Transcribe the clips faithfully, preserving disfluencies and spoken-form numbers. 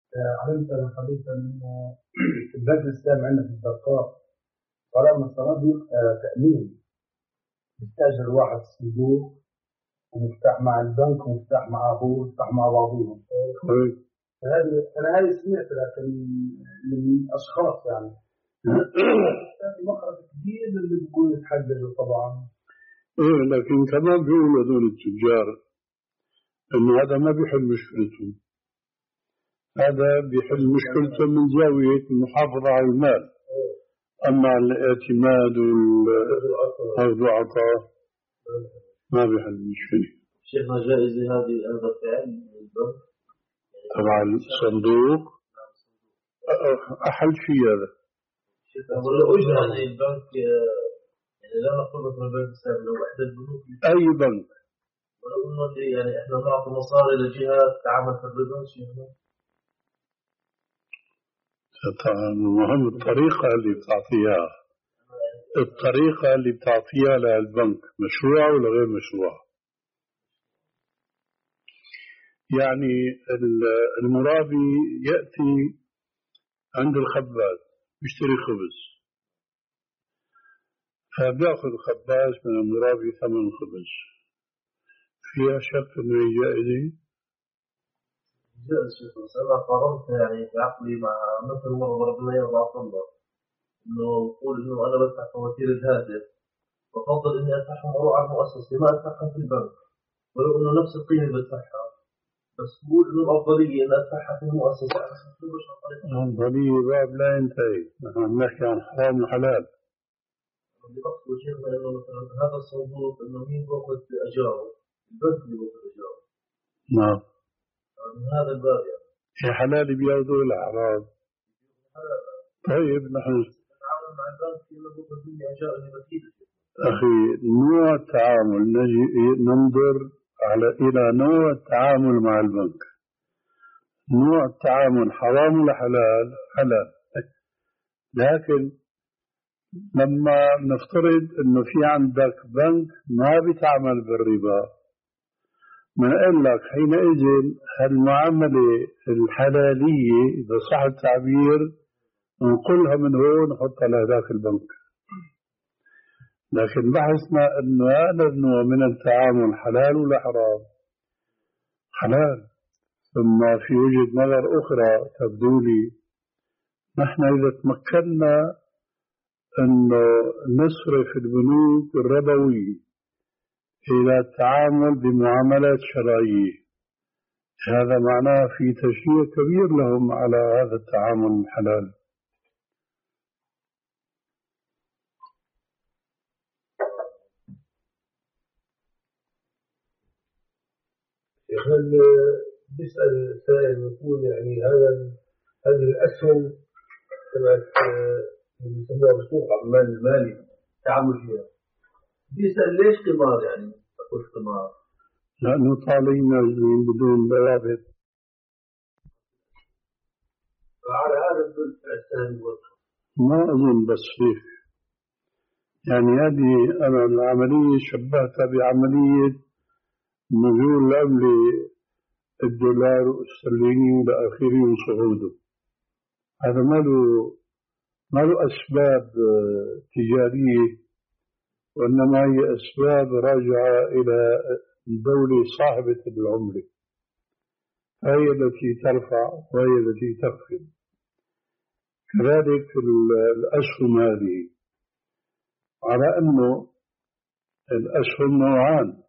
علمت أنا حديثا إنه في البنك الإسلامي عندنا في الدكتور طالما من الصلاة بيبقى تأمين، بيستأجر واحد صندوق ومفتاح مع البنك ومفتاح مع أبوه ومفتاح مع بعضهم. هذه أنا هذه سمعتها لكن من أشخاص يعني في مخرج كبير اللي بيقول يتحدثوا طبعا. إيه لكن كمان بيقولوا هذول التجار إنه هذا ما بيحل مشكلتهم، هذا بيحل مشكلته من زاوية المحافظة على المال، أما الاعتماد والأخذ وعطاء ما بيحل مشكلة. شيخنا جائزة هذه أيضا فعل البنك طبعا الصندوق أحل شيء هذا. شيخنا ولا أجرى يعني البنك يعني لا نقول مثلا البنك الإسلامي لو إحدى البنوك أي بنك ولو إنه يعني إحنا نعطي مصاري لجهات تعمل في الربا شيخنا. طبعا المهم الطريقة اللي بتعطيها، الطريقة اللي بتعطيها للبنك مشروع ولا غير مشروع. يعني المرابي يأتي عند الخباز يشتري خبز، فبيأخذ الخباز من المرابي ثمن الخبز، فيها شك إنه جائزة؟ جائز شيخنا، بس أنا قارنت يعني في عقلي مع مثل مرة ضربنا إياه بعض الله إنه يقول إنه أنا بدفع فواتير الهاتف بفضل إني أدفعهم أروح على المؤسسة ما أدفعهم في البنك ولو إنه نفس القيمة بدفعها، بس بقول إنه الأفضلية إن أدفعها في المؤسسة. الأفضلية باب لا ينتهي، نحن نحكي عن حرام وحلال. اللي أقصد شيخنا إنه مثلا هذا الصندوق إنه مين بأخذ أجاره؟ البنك اللي بأخذ أجاره. نعم. من هذا الباب يعني. يا حلال بياخذوا ولا حرام؟ طيب نحن نتعامل مع البنك إنه بأخذ مني أجار اللي بكيده. أخي نوع التعامل نجي ننظر على إلى نوع التعامل مع البنك. نوع التعامل حرام ولا حلال؟ حلال. لكن لما نفترض إنه في عندك بنك ما بيتعامل بالربا، بنقول لك حينئذ هالمعاملة الحلالية إذا صح التعبير ننقلها من هون نحطها لهذاك البنك. لكن بحثنا أنه هذا النوع من التعامل حلال ولا حرام؟ حلال. ثم في وجهة نظر أخرى تبدو لي نحن إذا تمكنا أنه نصرف البنوك الربوية إلى التعامل بمعاملات شرعية، هذا معناه في تشجيع كبير لهم على هذا التعامل الحلال. هل بيسأل سائل يقول يعني هذا هذه الأسهم تبعت اللي يسموها بسوق عمال المالي تعامل فيها، بيسأل ليش قمار يعني أقول قمار؟ لأنه طالعين نازلين بدون ضوابط. فعلى هذا الدل السهم ما أظن بس هيك، يعني هذه أنا العملية شبهتها بعملية نزول العملة الدولار والاسترليني وإلى آخره وصعوده. هذا ما له ما له أسباب تجارية، وإنما هي أسباب راجعة إلى الدولة صاحبة العملة، هي التي ترفع وهي التي تخفض. كذلك الأسهم هذه، على أنه الأسهم نوعان: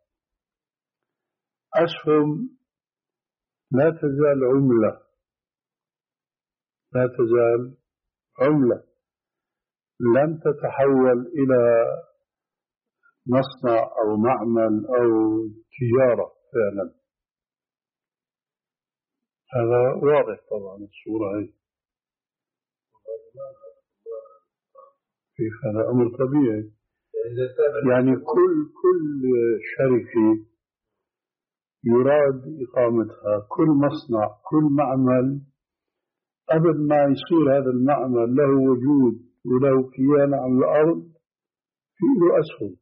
أسهم لا تزال عملة، لا تزال عملة لن تتحول إلى مصنع أو معمل أو تجارة فعلا. هذا واضح طبعا الصورة هي. كيف هذا أمر طبيعي، يعني كل كل شركة يراد إقامتها، كل مصنع كل معمل قبل ما يصير هذا المعمل له وجود وله كيان على الأرض فيه أسهم.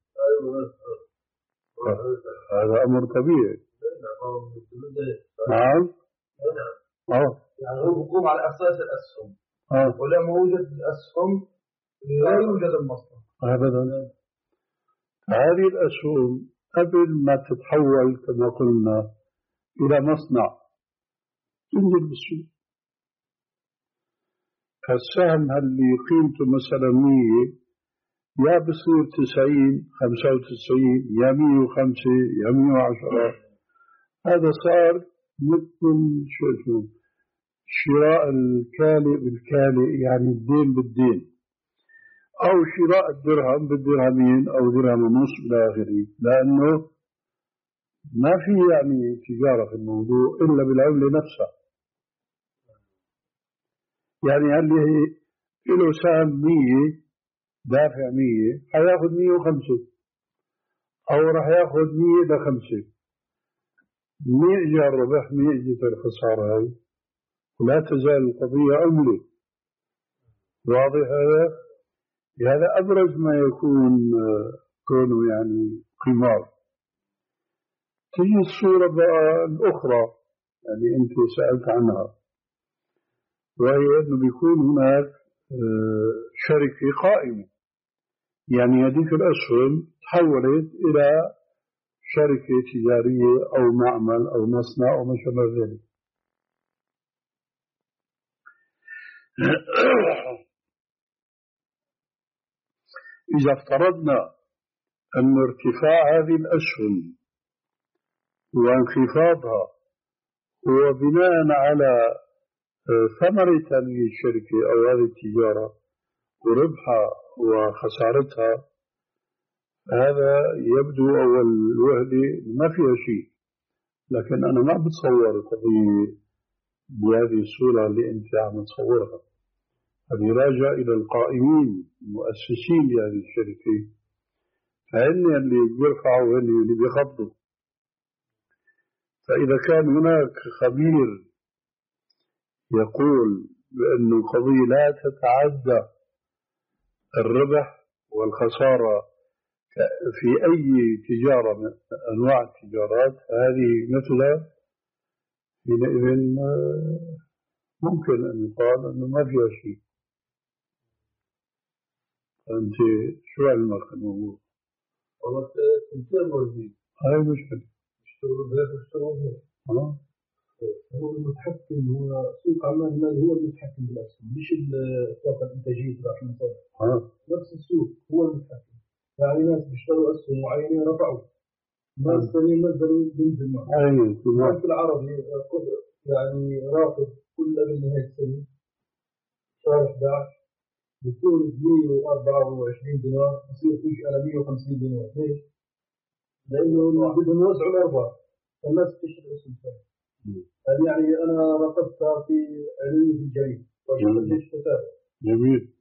هذا أمر طبيعي. نعم. آه يعني هو بيقوم على أساس الأسهم آه. ولما وجد الأسهم لا يوجد المصنع أبدا. هذه الأسهم قبل ما تتحول كما قلنا إلى مصنع تنزل بالسوق. فالسهم اللي قيمته مثلا مية يا بصير تسعين خمسة وتسعين يا مية وخمسة يا مية وعشرة. هذا صار مثل شو اسمه شراء الكالئ بالكالئ، يعني الدين بالدين، أو شراء الدرهم بالدرهمين أو درهم ونص إلى آخره، لأنه ما في يعني تجارة في الموضوع إلا بالعملة نفسها. يعني اللي له سهم مية دافع مية حياخذ مية وخمسة أو راح ياخذ مية لخمسة، مية إجا الربح مية إجت الخسارة هاي، ولا تزال القضية عملة. واضح هذا؟ هذا أبرز ما يكون كونه يعني قمار. تيجي الصورة بقى الأخرى يعني أنت سألت عنها، وهي أنه بيكون هناك شركة قائمة، يعني هذيك الأسهم تحولت إلى شركة تجارية أو معمل أو مصنع أو ما شابه ذلك. إذا افترضنا أن ارتفاع هذه الأسهم وانخفاضها هو بناء على ثمرة هذه الشركة أو هذه التجارة وربحها وخسارتها، هذا يبدو أول وهلة ما فيها شيء، لكن أنا ما بتصور القضية بهذه الصورة اللي أنت عم تصورها. هذه راجع إلى القائمين المؤسسين لهذه الشركة، فهن اللي بيرفعوا وهن اللي بيخفضوا. فإذا كان هناك خبير يقول بأن القضية لا تتعدى الربح والخسارة في أي تجارة من أنواع التجارات هذه مثلها، حينئذ ممكن أن يقال أنه ما فيها شيء. أنت شو علمك الموضوع؟ والله تنتهي موجودين هاي مشكلة. اشتغلوا بهذا واشتغلوا بهذا. آه. هو المتحكم، هو سوق أعمال المال هو المتحكم بالأسهم، مش الطاقة الإنتاجية تبع المصادر. آه. نفس السوق هو المتحكم. يعني ناس بيشتروا أسهم معينة رفعوا، ناس ثانيين نزلوا بينزل معهم. أيوة. البنك العربي يعني رافض كل قبل نهاية السنة شهر أحد عشر بيكون مية وأربعة وعشرين دينار يصير فيه على مية وخمسين دينار. ليش؟ لأنه بدهم يوزعوا الأرباح فالناس تشتري أسهم ثانية. يعني أنا رفضتها في علمي في الجريمة وأشوف ليش تتابع. جميل.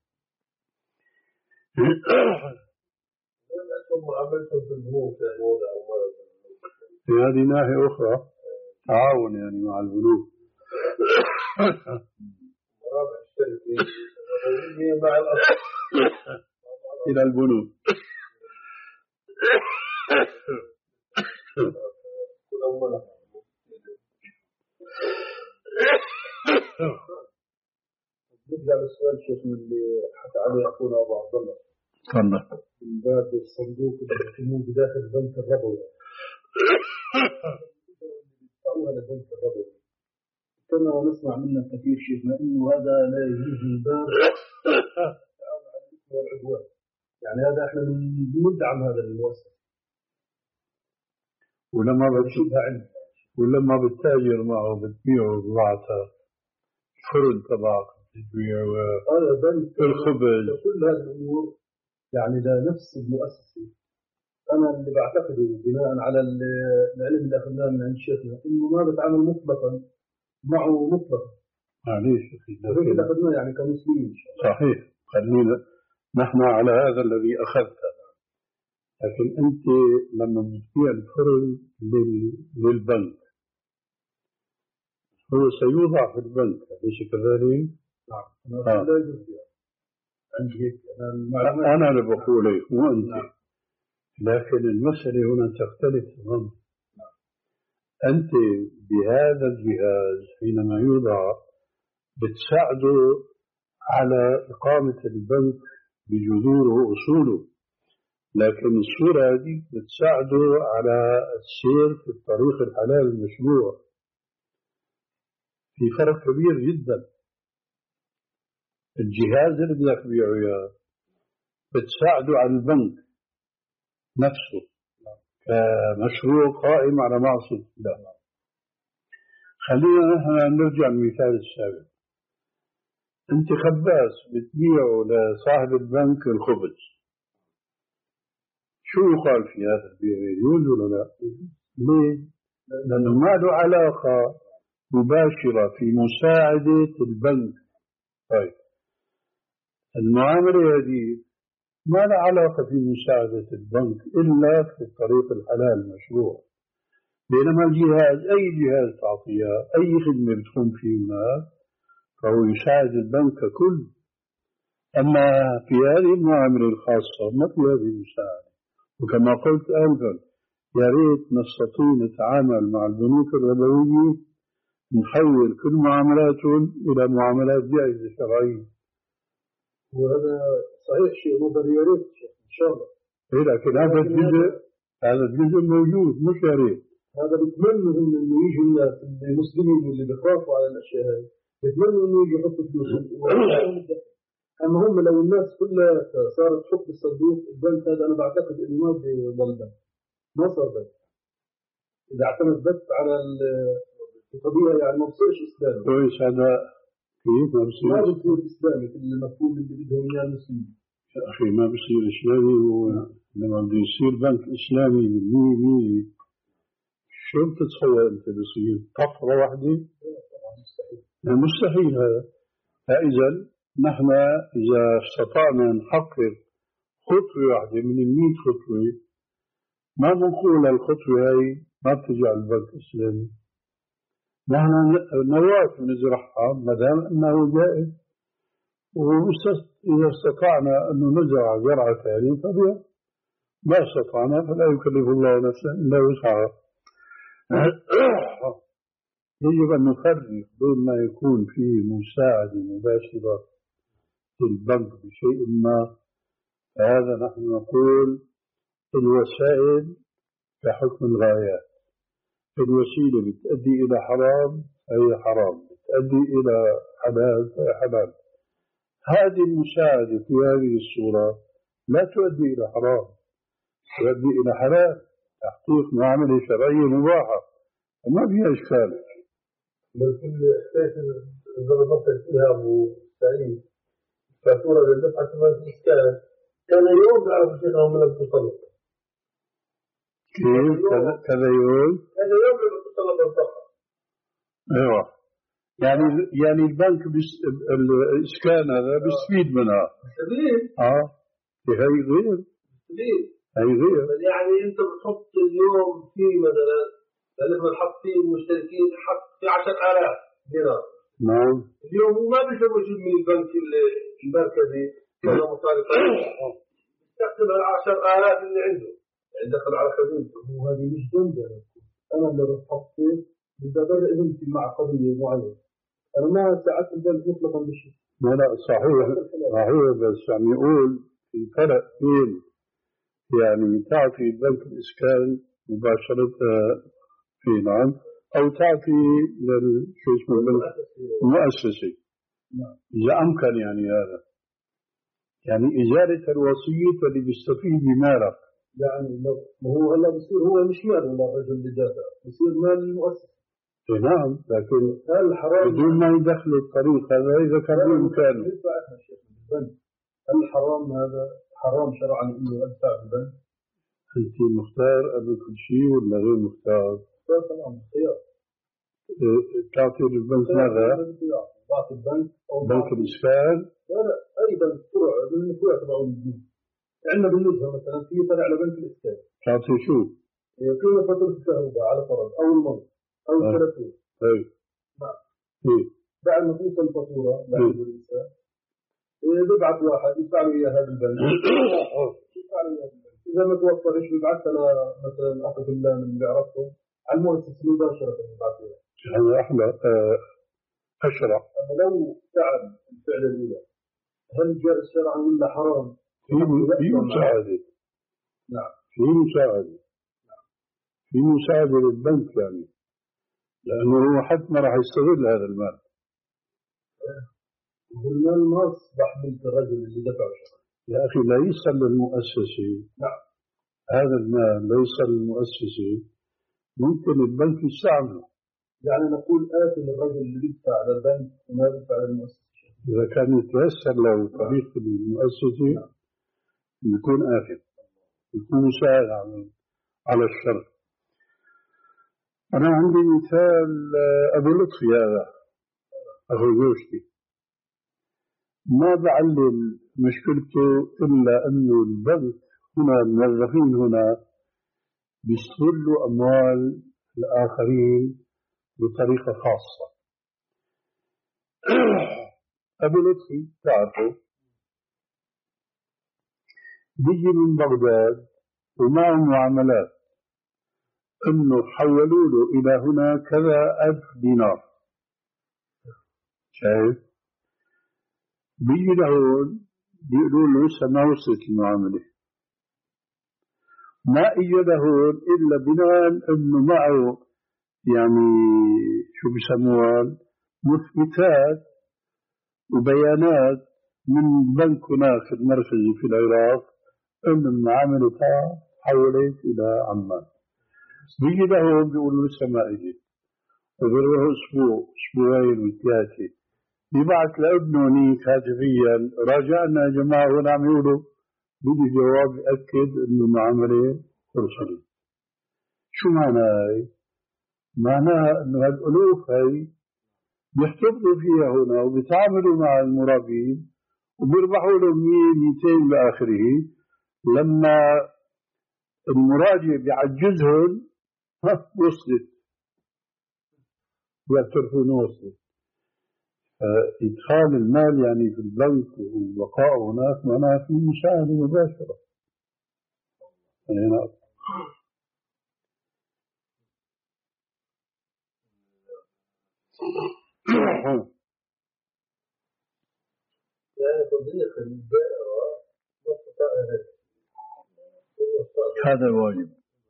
في هذه ناحية أخرى تعاون يعني مع البنوك. إلى البنوك. نرجع للسؤال شيخ من اللي حكى عليه أخونا أبو عبد الله. تفضل. من باب الصندوق اللي يسموه بداخل البنك الربوي. يدفعوها للبنك الربوي. كما نسمع منا كثير شيخنا إنه هذا لا يجوز من باب التعاون على الإثم والعدوان. يعني هذا إحنا ندعم هذا المؤسسة. ولما بتشوفها ولما بتتاجر معه بتبيعه بضاعته فرن تبعك بتبيعه الخبز كل هذه الأمور يعني ده نفس المؤسسة. أنا اللي بعتقده بناء على العلم اللي أخذناه من عند شيخنا إنه ما بتعامل مطلقا معه مطلقا. معليش أخي هيك أخذناه يعني كمسلمين. صحيح. خلينا نحن على هذا الذي أخذته، لكن أنت لما بتبيع الفرن للبنك هو سيوضع في البنك، أليس كذلك؟ نعم. آه. لا يجوز عندي أنا أنا اللي بقول لك مو أنت. نعم. لكن المسألة هنا تختلف تماما. أنت بهذا الجهاز حينما يوضع بتساعده على إقامة البنك بجذوره وأصوله، لكن الصورة هذه بتساعده على السير في الطريق الحلال المشروع. في فرق كبير جدا. الجهاز اللي بدك تبيعه إياه بتساعده على البنك نفسه كمشروع قائم على معصية الله. خلينا نحن نرجع للمثال السابق. أنت خباز بتبيعه لصاحب البنك الخبز، شو يقال في هذا البيع؟ يجوز ولا لا؟ ليه؟ لأنه ما له علاقة مباشرة في مساعدة البنك. طيب المعاملة هذه ما لها علاقة في مساعدة البنك إلا في الطريق الحلال المشروع. بينما الجهاز، أي جهاز تعطيها، أي خدمة بتقوم فيه هناك، فهو يساعد البنك ككل. أما في هذه المعاملة الخاصة ما في هذه المساعدة. وكما قلت أيضا يا ريت نستطيع نتعامل مع البنوك الربوية نحول كل معاملاتهم إلى معاملات جائزة شرعية. وهذا صحيح شيء نظري، يا ريت إن شاء الله. إيه لكن هذا الجزء هذا الجزء موجود، مش يا ريت. هذا بتمنوا إنه يجوا الناس المسلمين واللي بيخافوا على الأشياء هذه بتمنوا إنه يجوا يحطوا فلوسهم. أما هم لو الناس كلها صارت تحط الصندوق البنك هذا، أنا بعتقد إنه ما بيضل بنك، ما صار بنك. إذا اعتمد بس على الطبيعة يعني ما بصيرش إسلامي. كويس. هذا كيف ما بصير؟ ما بصير إسلامي في المفهوم اللي بدهم إياه المسلمين. يا أخي ما بصير إسلامي. ولما بده يصير بنك إسلامي بالمية مية شو بتتصور أنت بصير طفرة واحدة؟ مستحيل. مستحيل هذا. فإذا نحن إذا استطعنا نحقق خطوة واحدة من المئة خطوة ما بنقول الخطوة هاي ما بتجعل البنك إسلامي. نحن نواف نزرعها ما دام أنه جائز، وإذا استطعنا أن نزرع زرعة ثانية فبها، ما استطعنا فلا يكلف الله نفسا إلا وسعها. يجب أن نفرق بين ما يكون فيه مساعدة مباشرة في البنك بشيء ما، هذا نحن نقول الوسائل كحكم الغايات. الوسيلة بتؤدي إلى حرام فهي حرام، بتؤدي إلى حلال فهي حلال. هذه المساعدة في هذه الصورة لا تؤدي إلى حرام، تؤدي إلى حلال، تحقيق معاملة شرعية مباحة وما فيها إشكال. بل كل إحساس ضربت فيها أبو سعيد فاتورة للدفعة ما في إشكال، كان يوم بعرف شيئا من المتصلب. كيف كذا يوم؟ كذا يوم من المتصلب الضخم. أيوة. يعني يعني البنك بس الإسكان هذا بيستفيد منها. سبيل. آه. هي غير. سبيل. هي غير. يعني أنت بتحط اليوم في مثلا لما نحط فيه المشتركين حط في عشرة آلاف دينار. نعم. اليوم ما بيسوي شيء من البنك المركزي ولا مصارف. يستخدم العشر آلاف اللي عنده دخل على خزينته. وهذه مش جنبه. أنا اللي بحط فيه بدي أبرئ بنتي مع قضية معينة. أنا ما ساعدت البنك مطلقا بشيء. لا لا صحيح صحيح، بس يعني يقول في فرق بين يعني تعطي البنك الإسكان مباشرة في نعم أو تعطي للشو اسمه المؤسسة. إذا أمكن يعني هذا يعني إزالة الوصية اللي بيستفيد بمالك. يعني ما هو هلا بصير هو مش مال ولا الرجل اللي دافع، بصير مال المؤسسة. نعم لكن الحرام بدون ما يدخل الطريق هذا إذا كان بإمكانه. هل الحرام هذا حرام شرعا إنه أدفع بالبنك؟ أنت مختار قبل كل شيء ولا غير مختار؟ لا طبعا خيار. تعطي للبنك ماذا؟ تعطي البنك أو بنك الإسكان؟ لا لا أي بنك فروع من الفروع تبعون البنوك. عندنا بنوكها مثلا في فرع على بنك الإسكان. تعطي شو؟ قيمة فاتورة الكهرباء على فرض أو المي أو التلفون. أي. نعم. إيه. بعد ما توصل الفاتورة لعند الإنسان بيبعث واحد يدفع له إياها بالبنك. يدفع له إياها بالبنك. إذا ما توفرش بيبعثها مثلا أخذ الله من اللي عرفته على المؤسسة مباشرة بعدين. هذا أحلى آه، أشرع. أما لو فعل الفعل الأولى هل جائز شرعا ولا حرام؟ في في مساعدة. نعم. في مساعدة. في مساعدة للبنك يعني، لأنه هو حتى ما راح يستغل هذا المال. والمال ما أصبح ملك الرجل اللي دفع شرعا. يا أخي ليس للمؤسسة. نعم. هذا المال ليس للمؤسسة، ممكن البنك يستعمله. يعني نقول آتي للرجل اللي بيدفع على البنك وما بيدفع على المؤسسة. إذا كان يتيسر له طريق المؤسسة يكون آثم، يكون مساعد على على الشر. أنا عندي مثال أبو لطفي هذا أخو زوجتي، ما بعلل مشكلته إلا أنه البنك هنا الموظفين هنا بيستغلوا أموال الآخرين بطريقة خاصة. أبو لطفي تعرفه بيجي من بغداد ومعه معاملات انه حولوا له الى هنا كذا الف دينار، شايف؟ بيجي لهون بيقولوا له لسه ما وصلت المعامله، ما اجى لهون الا بناء انه معه يعني شو بسموها مثبتات وبيانات من بنك هناك المركزي في العراق ان المعامله تحولت الى عمان. بيجي لهون بيقولوا لسه ما اجت، وبروح اسبوع اسبوعين وثلاثه، بيبعث لابنه هنيك هاتفيا راجعنا يا جماعه وين عم يقولوا، بيجي جواب ياكد انه المعامله ارسلت. شو معناها؟ معناها انه هالالوف هي بيحتفظوا فيها هنا وبيتعاملوا مع المرابين وبيربحوا لهم مية ميتين لاخره. لما المراجع بيعجزهم وصلت بيعترفوا انه وصلت. إدخال المال يعني في البنك وبقائه هناك معناها في مساعدة مباشرة. يعني هذا واجب.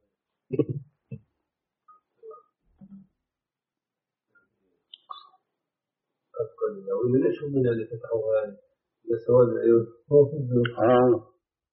ليش هم اللي فتحوا هاي لسواد العيون؟ آه.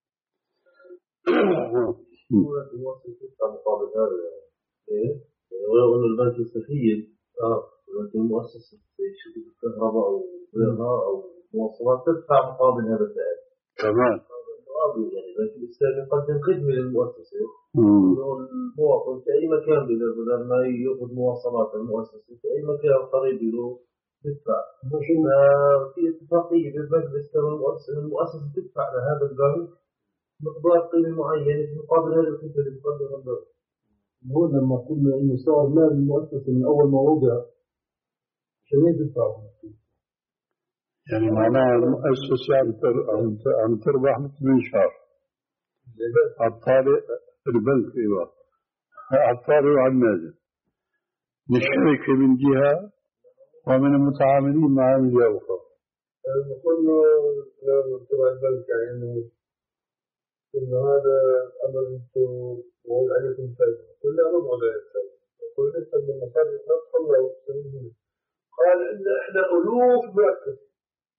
هو المؤسسة تدفع مقابل هذا إيه؟ يعني ولو إنه البنك يستفيد آه لكن المؤسسة شركة الكهرباء أو غيرها أو مواصلات تدفع مقابل هذا السعر. تمام. يعني البنك الإسلامي يقدم خدمة للمؤسسة إنه المواطن في أي مكان بدل ما يأخذ مواصلات المؤسسة في أي مكان قريب له تدفع. في اتفاقية بين البنك الإسلامي والمؤسسة، المؤسسة تدفع لهذا البنك مقدار قيمة معينة في مقابل هذا الخدمة اللي تقدمها البنك. هو لما قلنا إنه صار مال المؤسسة من أول ما وضع عشان يدفع. يعني معناها المؤسسة عم تربح مثل منشار على الطالع البنك. ايوه على الطالع وعلى النازل، للشركة من جهة ومن المتعاملين مع من جهة أخرى. قلنا تبع البنك يعني إنه إنه هذا أمر أنتم وضع عليكم فايدة، كلنا نضع عليه فايدة، وكل لسه من المصاري ندخل له قال إن إحنا ألوف مركز.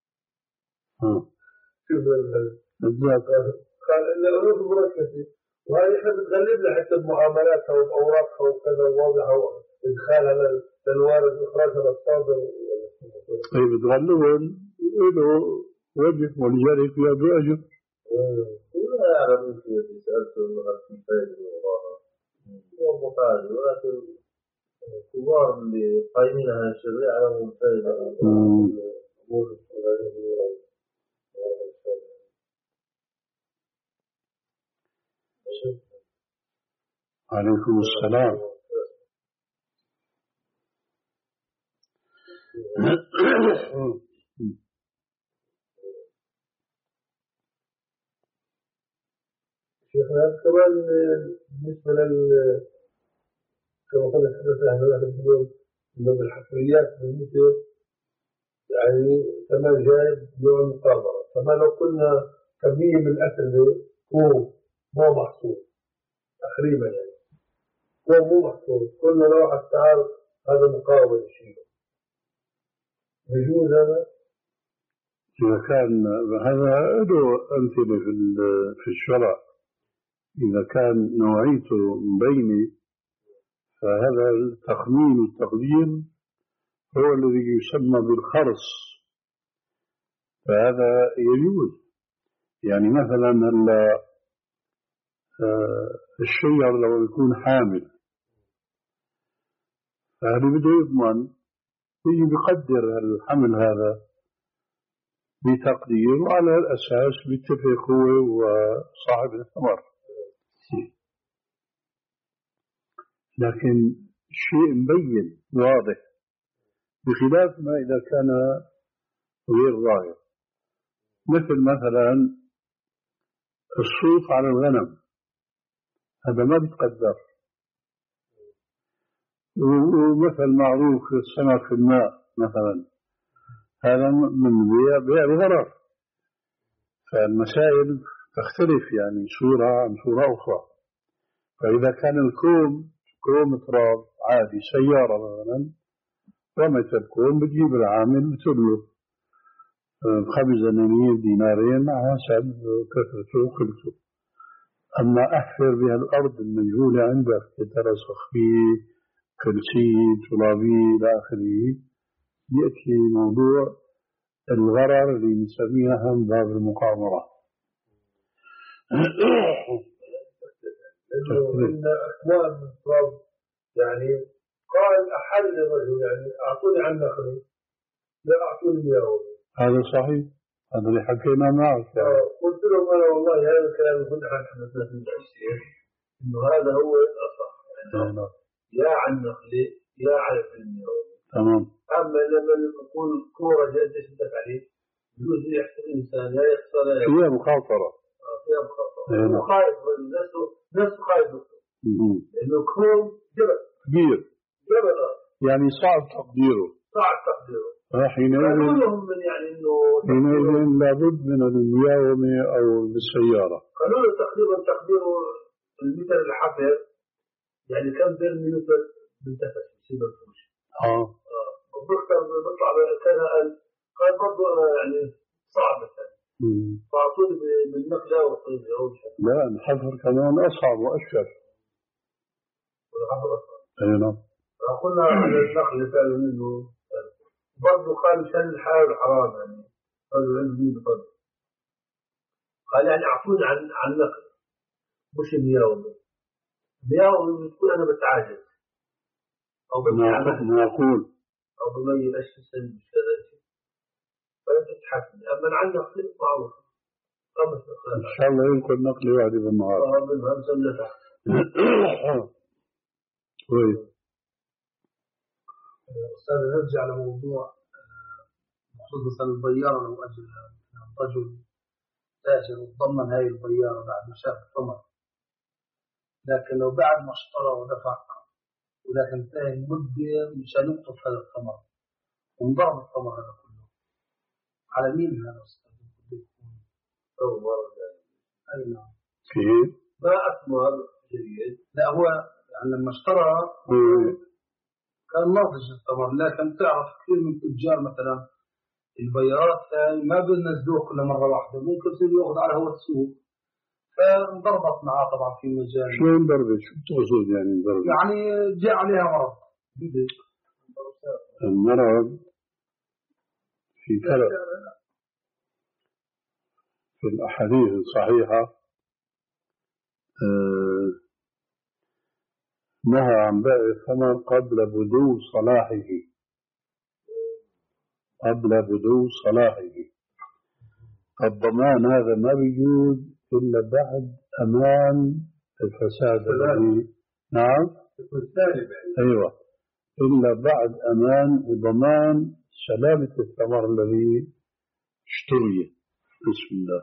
شوف بالضبط. قال إن ألوف مركزة، وهذه إحنا بتغلب له حتى بمعاملاتها وبأوراقها وكذا وواضحة وإدخالها للوارد وإخراجها للصادر. طيب بتغلبهم له وجه ولذلك يأخذوا أجر. لا أعلم كيف سألته إنه في فائدة وراها هو مفاعل، ولكن كبار اللي قايمين على الشريعة على فائدة. عليكم السلام. شيخنا كمان بالنسبة لل كما قلنا حدثنا هذا اليوم إنه بالحفريات بالمثل يعني ثمن جايز بدون مقابلة. فما لو قلنا كمية من الأسئلة هو مو محصول تقريبا يعني هو مو محصول قلنا لو حتى تعال هذا مقاول شيء يجوز هذا؟ إذا كان هذا له أمثلة في في الشرع، إذا كان نوعيته بيني فهذا التخمين والتقدير هو الذي يسمى بالخرص، فهذا يجوز. يعني مثلا الشجر لو يكون حامل فهذا بده يضمن يجي بيقدر الحمل هذا بتقدير، وعلى الأساس بيتفق هو وصاحب الثمر. لكن شيء مبين واضح، بخلاف ما إذا كان غير ظاهر، مثل مثلا الصوف على الغنم، هذا ما بيتقدر. ومثل معروف السمك في الماء مثلا، هذا من بيع بيع الغرر. فالمسائل تختلف يعني صورة عن صورة أخرى. فإذا كان الكوم كوم تراب عادي سيارة مثلا، رمت الكوم بتجيب العامل بتقول خمس دنانير دينارين على حسب كثرته وقلته. أما أحفر بها الأرض المجهولة عندك تترسخ فيه كرسي ترابي إلى آخره، يأتي موضوع الغرر اللي نسميها من باب المقامرة. إن أكوان من التراب يعني قال أحل الرجل يعني أعطوني عن نخلي لا أعطوني إياه. هذا صحيح، هذا اللي حكينا معك يعني. قلت لهم أنا والله هذا الكلام كنا حدثنا في الشيخ إنه هذا هو الأصح يعني يا عن نخلي يا على المياه. تمام. أما لما يقول كورة جالسة تشتت عليه يجوز يحسب الإنسان لا يخسر فيها مخاطرة. آه فيها مخاطرة. وخايف نفسه نفسه خايف نفسه. لأنه كون جبل كبير. جبل يعني صعب تقديره. صعب تقديره. حينئذ من يعني إنه حينئذ لابد من المياومة أو بالسيارة. قانون تقديره تقديره المتر الحفر يعني كم بالمتر بالنفس يصير الفوش. آه. بكتر بيطلع كان قال برضه يعني صعب مثلا. فأعطوني بالنقلة وطيب أول شيء. لا الحفر كمان أصعب وأشهر. والحفر أصعب. أي نعم. قلنا على النقل فعلا إنه برضه قال شان الحلال الحرام يعني قالوا عندي بفضل. قال يعني أعطوني عن عن نقل مش مياوم. مياوم تقول أنا بتعاجز. أو معقول. أو بميل أشي سن مش كذا شيء. فأنت تتحكم. أما عن نقل معروف. خمس نقلات. إن شاء الله يمكن نقل واحد بالنهار. آه بالهم سنة. كويس. أستاذ نرجع لموضوع بخصوص مثلا البيارة لو أجل رجل تاجر وضمن هاي البيارة بعد ما شاف الثمر، لكن لو بعد ما اشترى ودفع ولكن انتهى المدة مشان يقطف هذا الثمر وانضرب الثمر هذا كله، على مين هذا أستاذ؟ أول مرة أي نعم. كيف؟ ما أثمر جيد. لا هو يعني لما اشترى كان ناضج الثمر، لكن تعرف كثير من التجار مثلا البيارات ما بينزلوه كل مرة واحدة، ممكن يصير يأخذ على هو السوق، فانضربت معاه طبعا في مجال. شو انضربت؟ شو بتقصد يعني انضربت؟ يعني جاء عليها مرض. المرض في فرق في الأحاديث الصحيحة آه نهى عن بيع الثمر قبل بدو صلاحه، قبل بدو صلاحه. الضمان هذا ما بيجوز إلا بعد أمان الفساد الذي نعم أيوة إلا بعد أمان وضمان سلامة الثمر الذي اشتري. بسم الله.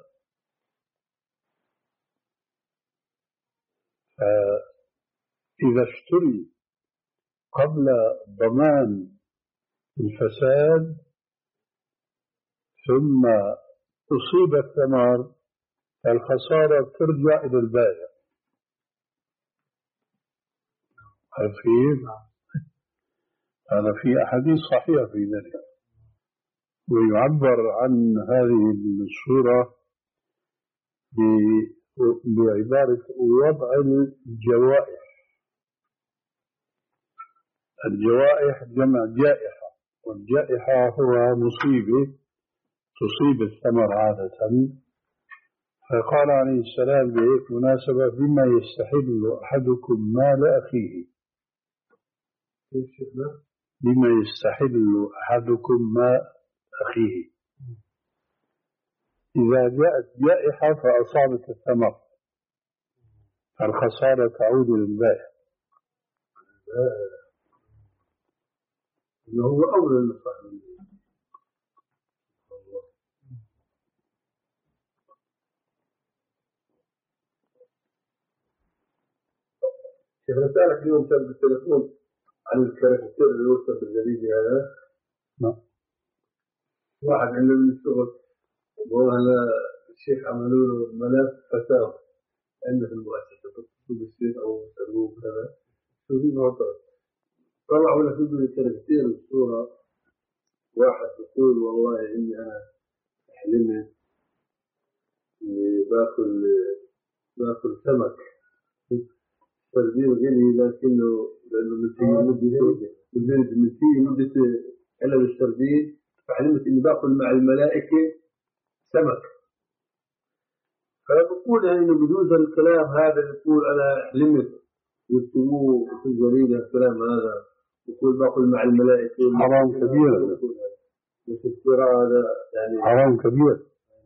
فإذا اشتري قبل ضمان الفساد ثم أصيب الثمر، الخسارة ترجع إلى البائع. عارفين؟ هذا في أحاديث صحيحة في ذلك. ويعبر عن هذه الصورة بعبارة وضع الجوائح. الجوائح جمع جائحة، والجائحة هو مصيبة تصيب الثمر عادة. فقال عليه السلام بهيك مناسبة: بما يستحل أحدكم مال أخيه. بما يستحل أحدكم مال أخيه. إذا جاءت جائحة فأصابت الثمر، الخسارة تعود للبائع. إنه هو أولى المصلحة. شيخ نسألك اليوم كان بالتليفون عن الكاريكاتير اللي وصل بالجريدة هذا. نعم. واحد عنده من الشغل وهلا الشيخ عملوا له ملف فتاوى عنده في المؤسسة تصل بالشيخ أو سلوك كذا. شو في موضوع طلعوا لك يقول الكاريكاتير الصورة. واحد يقول والله إني أنا حلمت إني باكل باكل سمك تربيه غني، لكنه لأنه مسيء مدته مسيء مدته علب السردين، فحلمت إني باكل مع الملائكة سمك. فبقول يعني إنه بجوز الكلام هذا يقول أنا حلمت، يكتبوه في الجريدة الكلام هذا يقول باكل مع الملائكة. حرام كبير. مش افتراء هذا يعني. حرام كبير.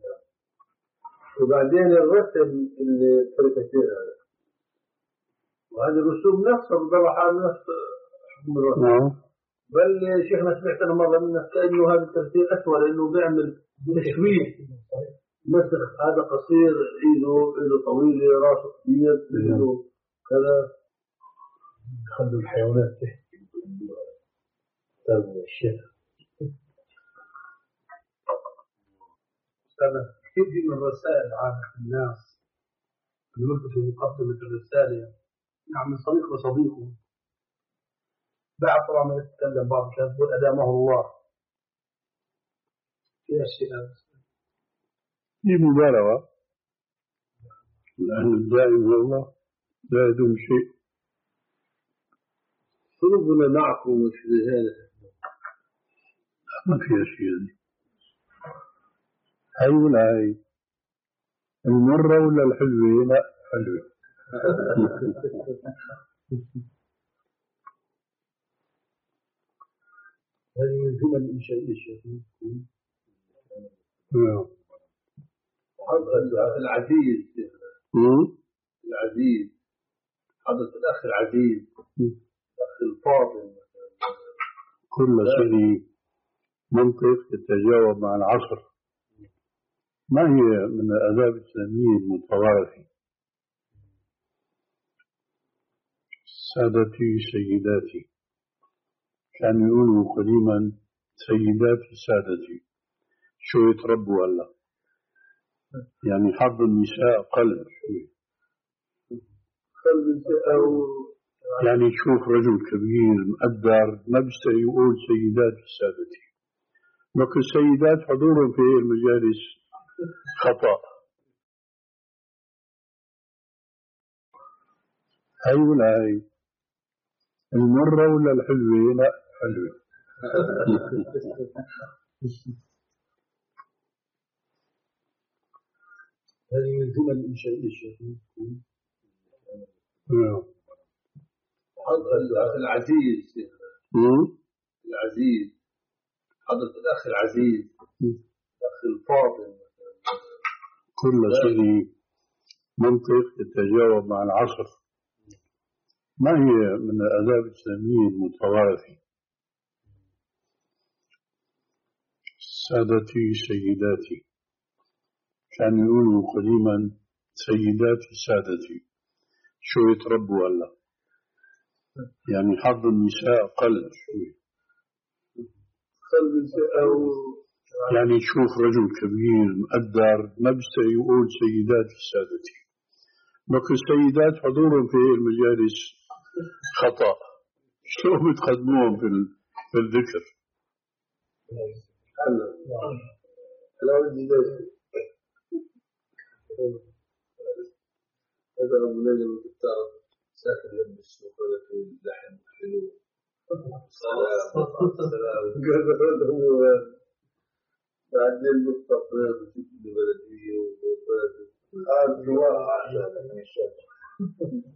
وبعدين الرسم اللي كاريكاتير هذا، وهذا الرسوم نفسه بضل حال نفس حكم الرسم. نعم. بل شيخنا سمعت أنا مرة منك كأنه هذا الترتيب أسوأ، لأنه بيعمل تشويه. مسخ هذا قصير، إيده إيده طويلة، راسه كبير، إيده كذا. خلوا الحيوانات تحكي. تابعوا الشيخ. كثير من الرسائل عادة الناس اللي في مقدمة الرسالة نعم من صديق لصديقه، بعد طبعا ما يتكلم بعض الكلام يقول أدامه الله. في أشياء دي مبالغة، لأن الدائم هو الله لا يدوم شيء. قلوبنا معكم مش هذا. ما في أشياء دي. هاي ولا هاي، المرة ولا الحلوة؟ لا حلوة. هذه من جمل إنشائية الشيخ. العزيز العزيز حضرة الأخ العزيز، الأخ الفاضل، كل شيء منطق تتجاوب مع العصر. ما هي من الآداب الإسلامية المتوارثة. سادتي سيداتي، كانوا يقولوا قديما سيداتي سادتي. شو يتربوا هلا؟ يعني حظ النساء قل شوي. يعني تشوف رجل كبير مقدر ما بيستحي يقول سيداتي سادتي، لكن السيدات حضورهم في المجالس خطأ. هاي ولا هاي، المرة ولا الحلوة؟ لا حلوة. هذه من جمل الإنشائية الشيخ. حضرة الأخ العزيز، العزيز حضرة الأخ العزيز، الأخ الفاضل، كل شيء منطق يتجاوب مع العصر. ما هي من الآداب الإسلامية المتوارثة. سادتي سيداتي، كانوا يقولوا قديما سيداتي سادتي. شو يتربوا هلا؟ يعني حظ النساء قل شوي. قلب أو يعني تشوف رجل كبير مقدر ما بيستحي يقول سيداتي سادتي، لكن السيدات حضورهم في المجالس خطأ، شلون بتقدموهم في في الذكر؟ لا ودي هذا أبو نجم بالتعرف ساكن جنب السوق هذا في لحم حلو. سلام هذا هو بعدين مستقبل بشوف البلدية وبلد هذا الواقع ما شاء الله.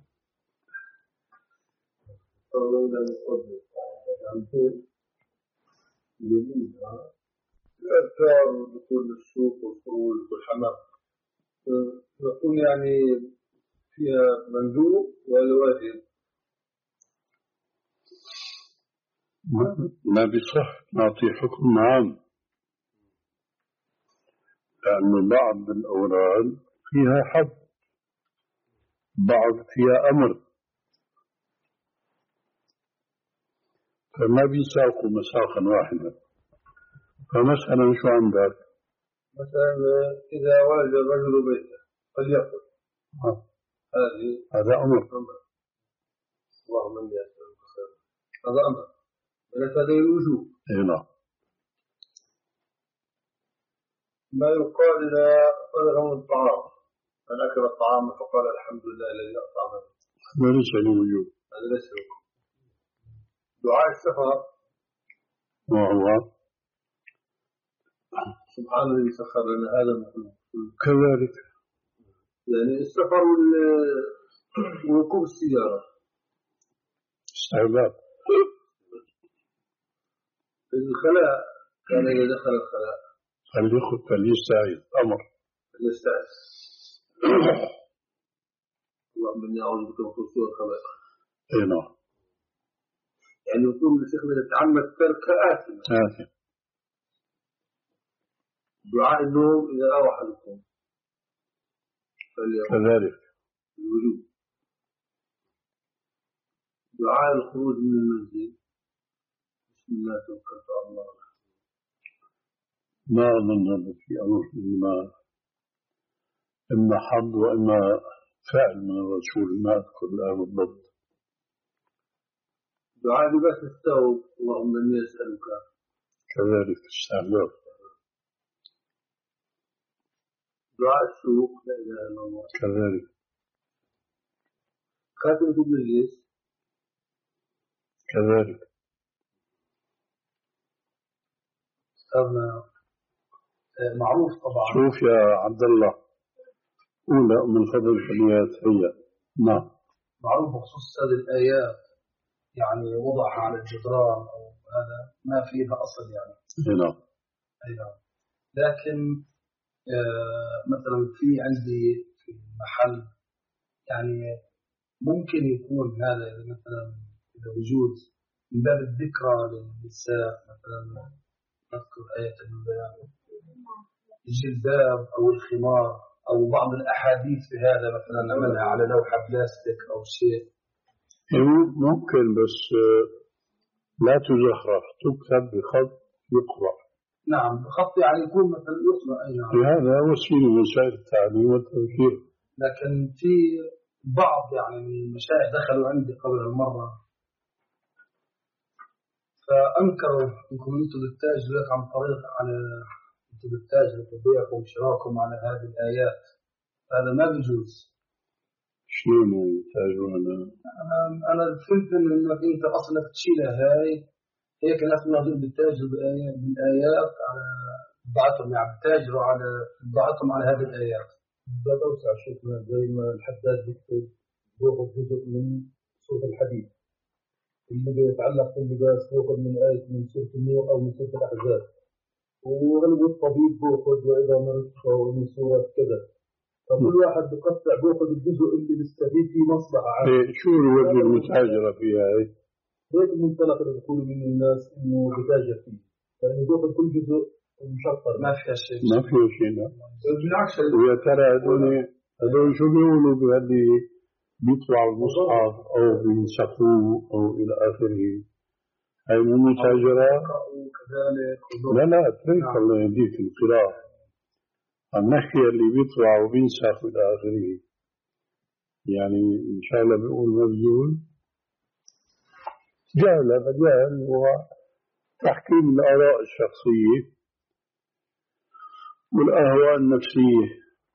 طولنا نصلي عن جميل ها الأذكار ودخول السوق والخروج والحمام نقول يعني فيها مندوب ولا واجب؟ ما بيصح نعطي حكم عام، لأن بعض الأوراد فيها حد، بعض فيها أمر، فما بيساقوا مساقا واحدة. فمثلا شو عندك؟ مثلا إذا ولد الرجل بيته فليقل هذه هذا أمر. اللهم إني أسألك خير هذا أمر ولك هذا الوجوب. إيه نعم. ما يقال إذا طلبهم الطعام من أكل الطعام فقال الحمد لله الذي أطعمه، هذا ليس له وجوب، هذا ليس له. دعاء السفر ما هو سبحان الذي سخر لنا هذا كذلك. يعني السفر وركوب السيارة استحباب. الخلاء كان إذا دخل الخلاء فليأخذ فليستعيذ أمر فليستعذ. اللهم إني أعوذ بك من خبث الخبائث. إيه نعم. يعني يقول لشيخنا يتعمد ترك آثم. آثم. دعاء النوم إذا أوى أحدكم كذلك الوجوب. دعاء الخروج من المنزل بسم الله توكلت على الله. ما أظن هذا في أمر، إما إما حظ وإما فعل من الرسول، ما أذكر الآن بالضبط. دعاء لباس الثوب اللهم إني أسألك كذلك استحباب. دعاء السوق لا إله إلا الله كذلك. خاتمة المجلس كذلك. أستاذنا معروف طبعا. شوف يا عبد الله، أولى من فضل الحليات هي نعم معروف بخصوص هذه الآيات يعني وضعها على الجدران أو هذا ما فيها أصل يعني. نعم. أيوة. لكن آه مثلا في عندي في محل يعني ممكن يكون هذا مثلا إذا بيجوز من باب الذكرى للنساء مثلا نذكر آية الجلباب أو الخمار أو بعض الأحاديث في هذا مثلا نعملها على لوحة بلاستيك أو شيء. ممكن بس لا تزخرف، تكتب بخط يقرأ. نعم بخط يعني يكون مثلا يقرأ. أي نعم. هذا وسيلة من وسائل التعليم والتذكير. لكن في بعض يعني من المشايخ دخلوا عندي قبل المرة فأنكروا أنكم أنتم بتتاجروا عن طريق على أنتم بتتاجروا ببيعكم وشراكم على هذه الآيات، هذا ما بيجوز. شلون يتاجرون؟ أنا أنا فهمت إنك أنت أصلا تشيلها هاي هيك الناس موجود بتتاجروا بالآيات على بضاعتهم يعني بتتاجروا على بضاعتهم على هذه الآيات. ده توسع شوفنا زي ما الحداد بيكتب بياخذ جزء من سورة الحديد اللي بيتعلق باللباس بياخذ من آية من سورة النور أو من سورة الأحزاب، وغالب الطبيب بياخذ وإذا مرضت من سورة كذا، فكل واحد بقطع بياخذ الجزء اللي بيستفيد فيه مصلحة عنه. إيه شو الوجه المتاجرة فيها هي؟ هيك المنطلق اللي بيقولوا منه الناس إنه بتاجر فيه، لأنه بياخذ كل جزء مشطر ما فيها شيء. ما فيه شيء. لا بالعكس. ويا ترى هذول هذول شو بيقولوا بهذه بيطبعوا المصحف أو بينسخوه أو إلى آخره، هاي مو متاجرة. لا لا اترك الله يهديك القراءة، عم نحكي اللي بيطبع وبينسخ إلى آخره، يعني إن شاء الله بيقول مبذول جهل. هذا جهل هو تحكيم الآراء الشخصية والأهواء النفسية.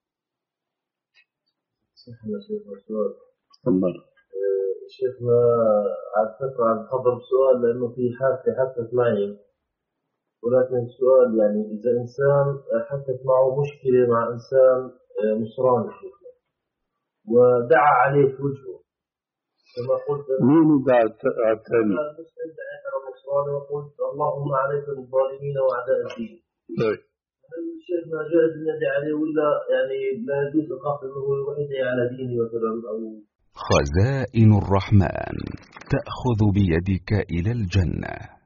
شيخنا شيخنا سؤال. تفضل. شيخنا على فكرة عم تحضر بسؤال لأنه في حادثة حدثت معي، ولكن السؤال يعني إذا إنسان حدثت معه مشكلة مع إنسان نصراني شيخنا ودعا عليه في وجهه كما قلت، مين دعا على الثاني؟ المسلم دعا على النصراني وقلت اللهم عليك بالظالمين وأعداء الدين. طيب هل شيخنا جائز أن يدعي عليه ولا يعني لا يجوز أخاف أنه يروح يدعي على ديني مثلا؟ أو خزائن الرحمن تأخذ بيدك إلى الجنة.